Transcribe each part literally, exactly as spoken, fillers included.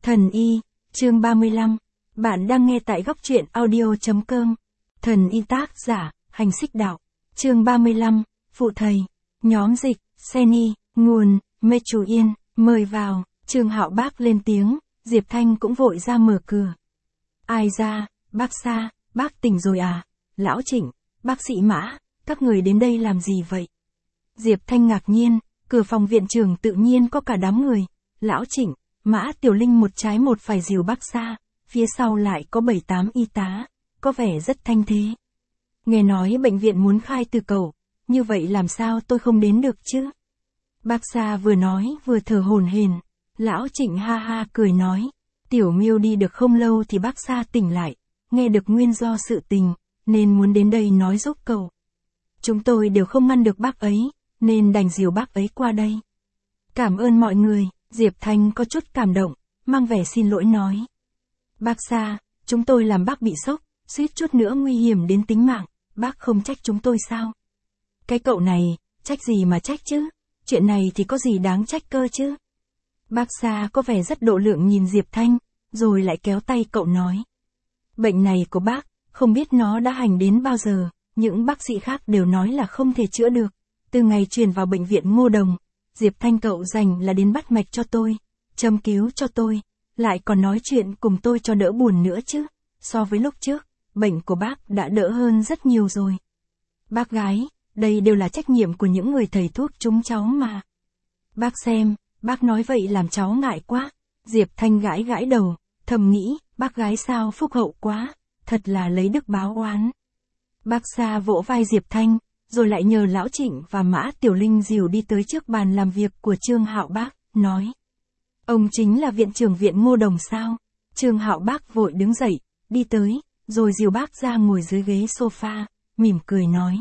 Thần y, chương ba mươi lăm. Bạn đang nghe tại góc truyện audio.com. Thần y tác giả, Hành Xích Đạo. Chương ba mươi lăm, Phụ Thầy. Nhóm dịch, Seni, nguồn, Mê Chủ Yên, mời vào. Trương Hạo Bác lên tiếng, Diệp Thanh cũng vội ra mở cửa. Ai ra, bác Sa, bác tỉnh rồi à? Lão Trịnh, bác sĩ Mã, các người đến đây làm gì vậy? Diệp Thanh ngạc nhiên, cửa phòng viện trưởng tự nhiên có cả đám người. Lão Trịnh, Mã Tiểu Linh một trái một phải dìu bác Sa, phía sau lại có bảy tám y tá, có vẻ rất thanh thế. Nghe nói bệnh viện muốn khai từ cầu, như vậy làm sao tôi không đến được chứ? Bác Sa vừa nói vừa thở hổn hển. Lão Trịnh ha ha cười nói, Tiểu Miêu đi được không lâu thì bác Sa tỉnh lại, nghe được nguyên do sự tình, nên muốn đến đây nói giúp cậu. Chúng tôi đều không ngăn được bác ấy, nên đành dìu bác ấy qua đây. Cảm ơn mọi người. Diệp Thanh có chút cảm động, mang vẻ xin lỗi nói. Bác Sa, chúng tôi làm bác bị sốc, suýt chút nữa nguy hiểm đến tính mạng, bác không trách chúng tôi sao? Cái cậu này, trách gì mà trách chứ? Chuyện này thì có gì đáng trách cơ chứ? Bác Sa có vẻ rất độ lượng nhìn Diệp Thanh, rồi lại kéo tay cậu nói. Bệnh này của bác, không biết nó đã hành đến bao giờ, những bác sĩ khác đều nói là không thể chữa được. Từ ngày chuyển vào bệnh viện Ngô Đồng, Diệp Thanh cậu dành là đến bắt mạch cho tôi, châm cứu cho tôi, lại còn nói chuyện cùng tôi cho đỡ buồn nữa chứ. So với lúc trước, bệnh của bác đã đỡ hơn rất nhiều rồi. Bác gái, đây đều là trách nhiệm của những người thầy thuốc chúng cháu mà. Bác xem, bác nói vậy làm cháu ngại quá. Diệp Thanh gãi gãi đầu, thầm nghĩ, bác gái sao phúc hậu quá, thật là lấy đức báo oán. Bác Sa vỗ vai Diệp Thanh, rồi lại nhờ Lão Trịnh và Mã Tiểu Linh dìu đi tới trước bàn làm việc của Trương Hạo Bác, nói. Ông chính là viện trưởng viện Ngô Đồng sao? Trương Hạo Bác vội đứng dậy, đi tới, rồi dìu bác ra ngồi dưới ghế sofa, mỉm cười nói.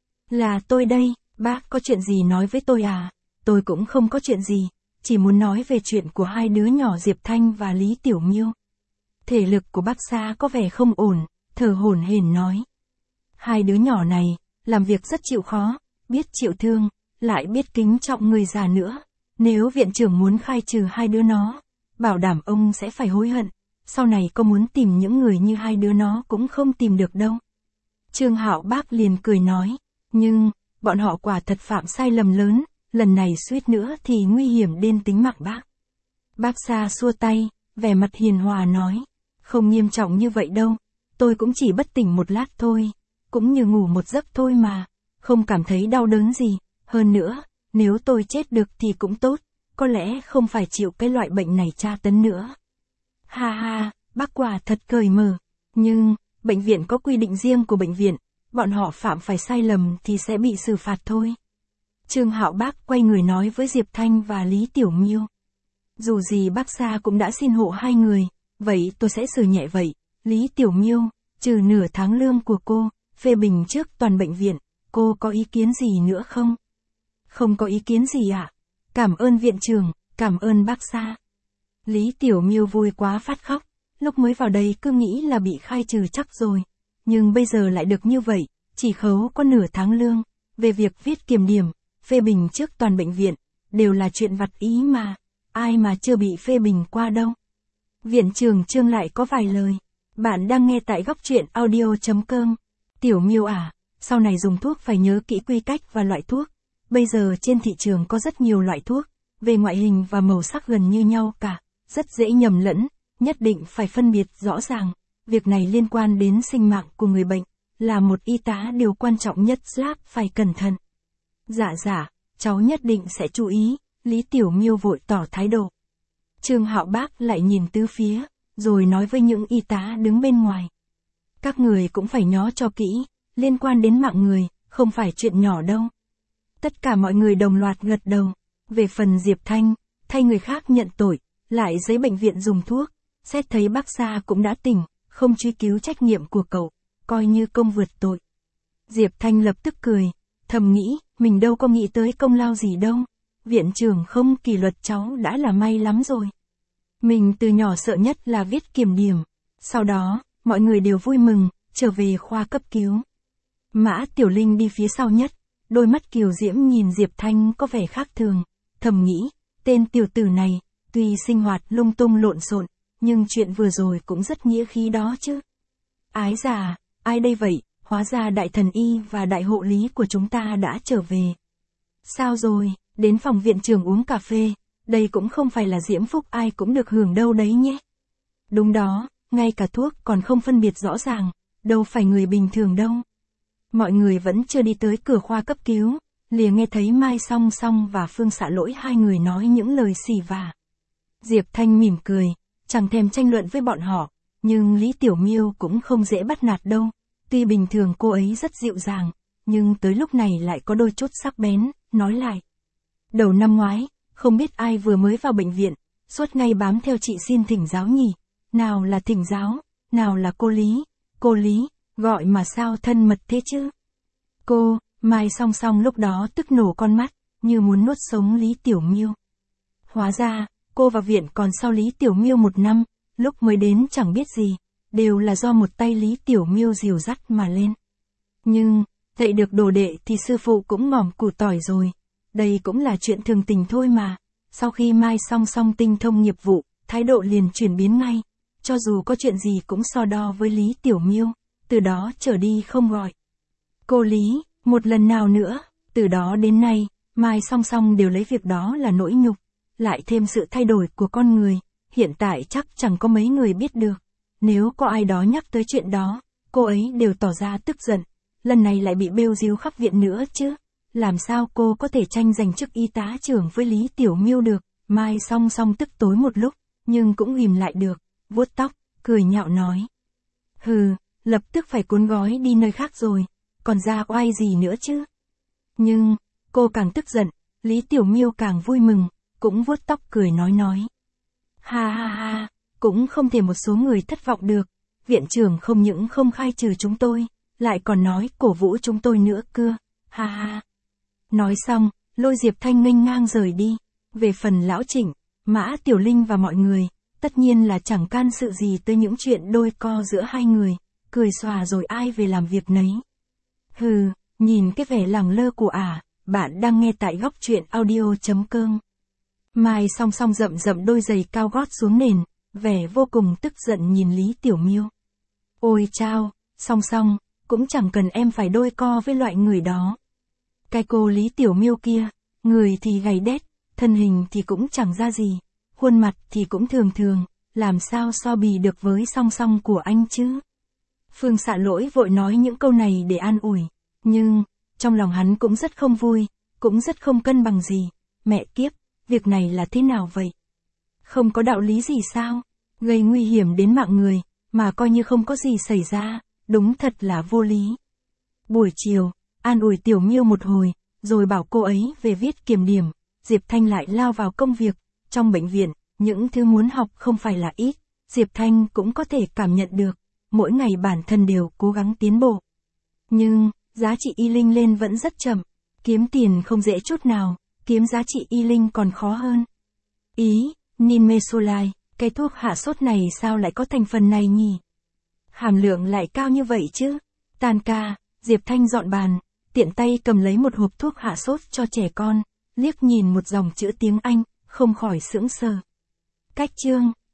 Là tôi đây, bác có chuyện gì nói với tôi à? Tôi cũng không có chuyện gì, chỉ muốn nói về chuyện của hai đứa nhỏ Diệp Thanh và Lý Tiểu Miêu. Thể lực của bác Sa có vẻ không ổn, thở hổn hển nói. Hai đứa nhỏ này, làm việc rất chịu khó, biết chịu thương, lại biết kính trọng người già nữa. Nếu viện trưởng muốn khai trừ hai đứa nó, bảo đảm ông sẽ phải hối hận, sau này có muốn tìm những người như hai đứa nó cũng không tìm được đâu. Trương Hạo Bác liền cười nói, nhưng, bọn họ quả thật phạm sai lầm lớn, lần này suýt nữa thì nguy hiểm đến tính mạng bác. Bác Sa xua tay, vẻ mặt hiền hòa nói, không nghiêm trọng như vậy đâu, tôi cũng chỉ bất tỉnh một lát thôi. Cũng như ngủ một giấc thôi mà, không cảm thấy đau đớn gì, hơn nữa, nếu tôi chết được thì cũng tốt, có lẽ không phải chịu cái loại bệnh này tra tấn nữa. Ha ha, bác quả thật cởi mở, nhưng, bệnh viện có quy định riêng của bệnh viện, bọn họ phạm phải sai lầm thì sẽ bị xử phạt thôi. Trương Hạo Bác quay người nói với Diệp Thanh và Lý Tiểu Miêu. Dù gì bác Sa cũng đã xin hộ hai người, vậy tôi sẽ xử nhẹ vậy, Lý Tiểu Miêu, trừ nửa tháng lương của cô. Phê bình trước toàn bệnh viện, cô có ý kiến gì nữa không? Không có ý kiến gì ạ. À? Cảm ơn viện trưởng, cảm ơn bác Sa. Lý Tiểu Miêu vui quá phát khóc, lúc mới vào đây cứ nghĩ là bị khai trừ chắc rồi. Nhưng bây giờ lại được như vậy, chỉ khấu có nửa tháng lương. Về việc viết kiểm điểm, phê bình trước toàn bệnh viện, đều là chuyện vặt ý mà. Ai mà chưa bị phê bình qua đâu. Viện trưởng Trương lại có vài lời. Bạn đang nghe tại góc truyện audio.com. Tiểu Miêu à, sau này dùng thuốc phải nhớ kỹ quy cách và loại thuốc. Bây giờ trên thị trường có rất nhiều loại thuốc, về ngoại hình và màu sắc gần như nhau cả, rất dễ nhầm lẫn, nhất định phải phân biệt rõ ràng. Việc này liên quan đến sinh mạng của người bệnh, là một y tá điều quan trọng nhất Slap phải cẩn thận. Dạ dạ, cháu nhất định sẽ chú ý, Lý Tiểu Miêu vội tỏ thái độ. Trương Hạo Bác lại nhìn tứ phía, rồi nói với những y tá đứng bên ngoài. Các người cũng phải nhó cho kỹ, liên quan đến mạng người, không phải chuyện nhỏ đâu. Tất cả mọi người đồng loạt gật đầu. Về phần Diệp Thanh, thay người khác nhận tội, lại giấy bệnh viện dùng thuốc, xét thấy bác Sa cũng đã tỉnh, không truy cứu trách nhiệm của cậu, coi như công vượt tội. Diệp Thanh lập tức cười, thầm nghĩ, mình đâu có nghĩ tới công lao gì đâu. Viện trưởng không kỷ luật cháu đã là may lắm rồi. Mình từ nhỏ sợ nhất là viết kiểm điểm. Sau đó, mọi người đều vui mừng, trở về khoa cấp cứu. Mã Tiểu Linh đi phía sau nhất, đôi mắt kiều diễm nhìn Diệp Thanh có vẻ khác thường, thầm nghĩ, tên tiểu tử này, Tuy sinh hoạt lung tung lộn xộn, nhưng chuyện vừa rồi cũng rất nghĩa khí đó chứ. Ái già, ai đây vậy, hóa ra đại thần y và đại hộ lý của chúng ta đã trở về. Sao rồi, đến phòng viện trưởng uống cà phê, đây cũng không phải là diễm phúc ai cũng được hưởng đâu đấy nhé. Đúng đó, ngay cả thuốc còn không phân biệt rõ ràng, đâu phải người bình thường đâu. Mọi người vẫn chưa đi tới cửa khoa cấp cứu, liền nghe thấy Mai Song Song và Phương Xạ Lỗi hai người nói những lời xỉ vả. Diệp Thanh mỉm cười, chẳng thèm tranh luận với bọn họ, nhưng Lý Tiểu Miêu cũng không dễ bắt nạt đâu. Tuy bình thường cô ấy rất dịu dàng, nhưng tới lúc này lại có đôi chút sắc bén, nói lại. Đầu năm ngoái, không biết ai vừa mới vào bệnh viện, suốt ngày bám theo chị xin thỉnh giáo nhỉ. Nào là thỉnh giáo, nào là cô Lý, cô Lý, gọi mà sao thân mật thế chứ. Cô, Mai Song Song lúc đó tức nổ con mắt, như muốn nuốt sống Lý Tiểu Miêu. Hóa ra, cô vào viện còn sau Lý Tiểu Miêu một năm, lúc mới đến chẳng biết gì, đều là do một tay Lý Tiểu Miêu dìu dắt mà lên. Nhưng, dạy được đồ đệ thì sư phụ cũng ngỏm củ tỏi rồi, đây cũng là chuyện thường tình thôi mà. Sau khi Mai Song Song tinh thông nghiệp vụ, thái độ liền chuyển biến ngay, cho dù có chuyện gì cũng so đo với Lý Tiểu Miêu, từ đó trở đi không gọi cô Lý, một lần nào nữa, từ đó đến nay, Mai Song Song đều lấy việc đó là nỗi nhục, lại thêm sự thay đổi của con người, hiện tại chắc chẳng có mấy người biết được. Nếu có ai đó nhắc tới chuyện đó, cô ấy đều tỏ ra tức giận, lần này lại bị bêu díu khắp viện nữa chứ. Làm sao cô có thể tranh giành chức y tá trưởng với Lý Tiểu Miêu được. Mai Song Song tức tối một lúc, nhưng cũng ghìm lại được, vuốt tóc, cười nhạo nói. Hừ, lập tức phải cuốn gói đi nơi khác rồi, còn ra oai gì nữa chứ. Nhưng, cô càng tức giận, Lý Tiểu Miêu càng vui mừng, cũng vuốt tóc cười nói nói. Ha ha ha, cũng không thể một số người thất vọng được, viện trưởng không những không khai trừ chúng tôi, lại còn nói cổ vũ chúng tôi nữa cơ, ha ha. Nói xong, lôi Diệp Thanh nghênh ngang rời đi. Về phần lão Trịnh, Mã Tiểu Linh và mọi người, tất nhiên là chẳng can sự gì tới những chuyện đôi co giữa hai người, cười xòa rồi ai về làm việc nấy. Hừ, nhìn cái vẻ lẳng lơ của ả, à, bạn đang nghe tại góc truyện audio chấm com. Mai Song Song rậm rậm đôi giày cao gót xuống nền, vẻ vô cùng tức giận nhìn Lý Tiểu Miêu. Ôi chao, Song Song, cũng chẳng cần em phải đôi co với loại người đó. Cái cô Lý Tiểu Miêu kia, người thì gầy đét, thân hình thì cũng chẳng ra gì, khuôn mặt thì cũng thường thường, làm sao so bì được với Song Song của anh chứ. Phương Xạ Lỗi vội nói những câu này để an ủi, nhưng, trong lòng hắn cũng rất không vui, cũng rất không cân bằng gì. Mẹ kiếp, việc này là thế nào vậy? Không có đạo lý gì sao? Gây nguy hiểm đến mạng người, mà coi như không có gì xảy ra, đúng thật là vô lý. Buổi chiều, an ủi Tiểu Miêu một hồi, rồi bảo cô ấy về viết kiểm điểm, Diệp Thanh lại lao vào công việc. Trong bệnh viện, những thứ muốn học không phải là ít, Diệp Thanh cũng có thể cảm nhận được, mỗi ngày bản thân đều cố gắng tiến bộ. Nhưng, giá trị y linh lên vẫn rất chậm, kiếm tiền không dễ chút nào, kiếm giá trị y linh còn khó hơn. Ý, Ninmesolai, cái thuốc hạ sốt này sao lại có thành phần này nhỉ? Hàm lượng lại cao như vậy chứ? Tan ca, Diệp Thanh dọn bàn, tiện tay cầm lấy một hộp thuốc hạ sốt cho trẻ con, liếc nhìn một dòng chữ tiếng Anh, không khỏi sững sờ. Cách chương